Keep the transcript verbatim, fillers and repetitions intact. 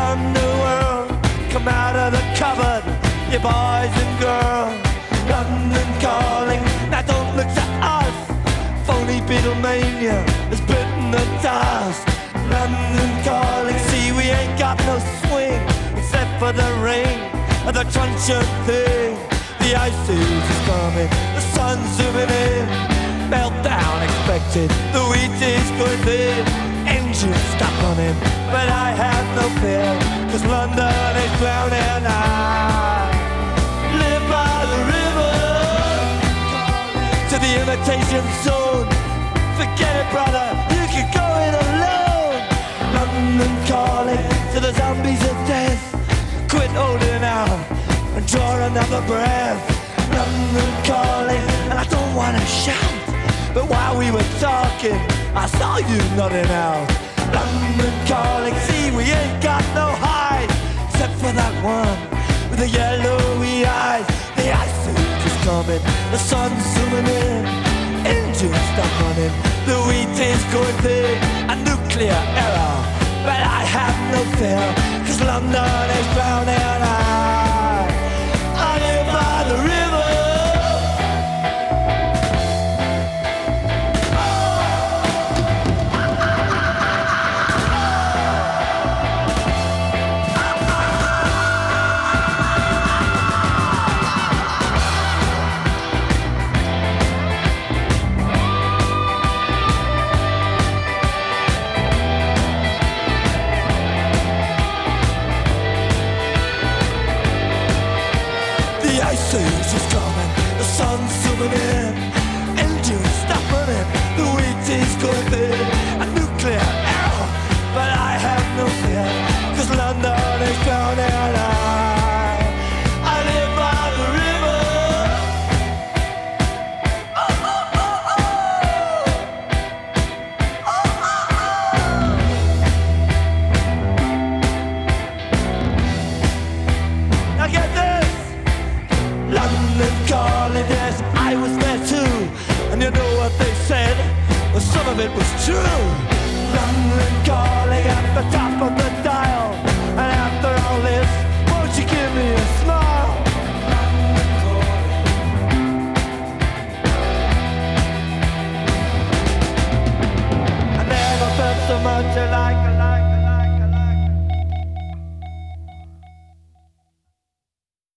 underworld, come out of the cupboard, you boys and girls. London calling, now don't look to us. Phony Beatlemania has bitten the dust. London calling, see we ain't got no swing except for the ring of the truncheon thing. The ice age is coming, the sun's zooming in. Meltdown expected, the wheat is going thin. Engines stop running, but I have no fear, cause London is drowning. I live by the river, to the imitation zone. Forget it, brother, you can go it alone. London calling to the zombies of death. Quit holding out and draw another breath. London calling, and I don't wanna shout, but while we were talking, I saw you nodding out. London calling, see we ain't got no hide, except for that one with the yellowy eyes. The ice age is coming, the sun's zooming in. Engines stop running, the wheat is going thin. A nuclear error, but I have no fear, cause London is drowning. I, I live by the river. The ice age is coming, the sun's zooming in. Engines stop running, the wheat is going thin. A nuclear error, but I have no fear, cause London is drowning. I, I live by the river. Oh, oh, oh, oh. Oh, oh, oh. Now get this. London calling, yes, I was there too. And you know what they said? Well, some of it was true.